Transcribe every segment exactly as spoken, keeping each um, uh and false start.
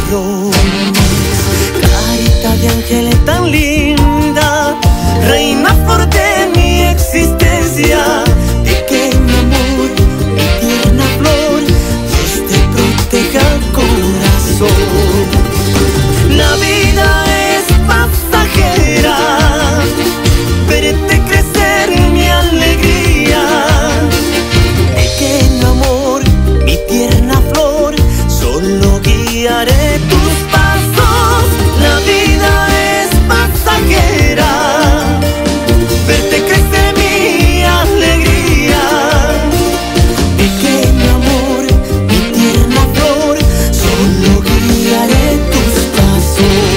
flor, carita de ángel tan linda, reina flor de mi existencia. Pequeño amor, mi tierna flor, Dios te proteja corazón. La vida es pasajera, verte crecer mi alegría. Pequeño amor, mi tierna flor, solo guiaré tus pasos. La vida es pasajera, verte crecer mi alegría. Pequeño amor, mi tierna flor, solo guiaré tus pasos.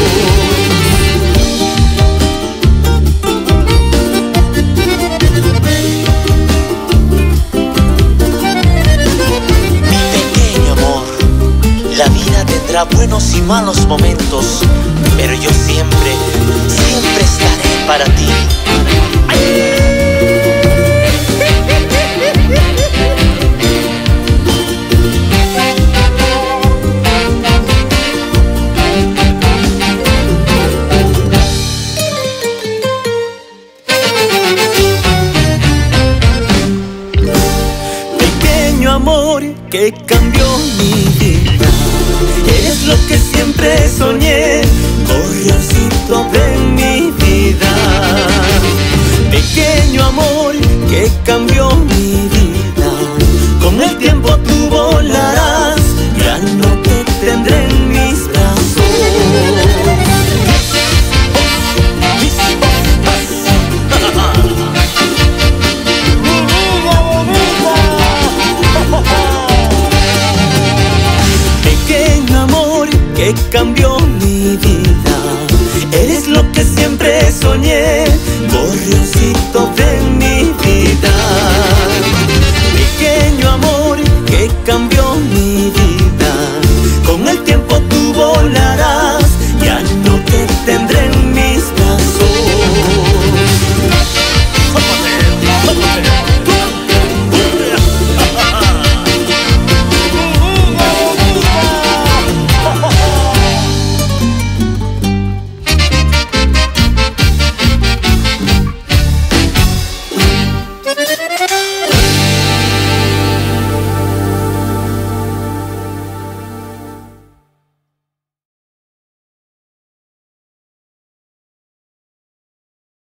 La vida tendrá buenos y malos momentos, pero yo siempre, siempre estaré para ti. Pequeño amor que cambió mi vida, eres lo que siempre soñé, corrioncito de mi vida. Pequeño amor que cambió mi vida, con el tiempo tú volarás, ya no te tendré en mis brazos. Pequeño amor que cambió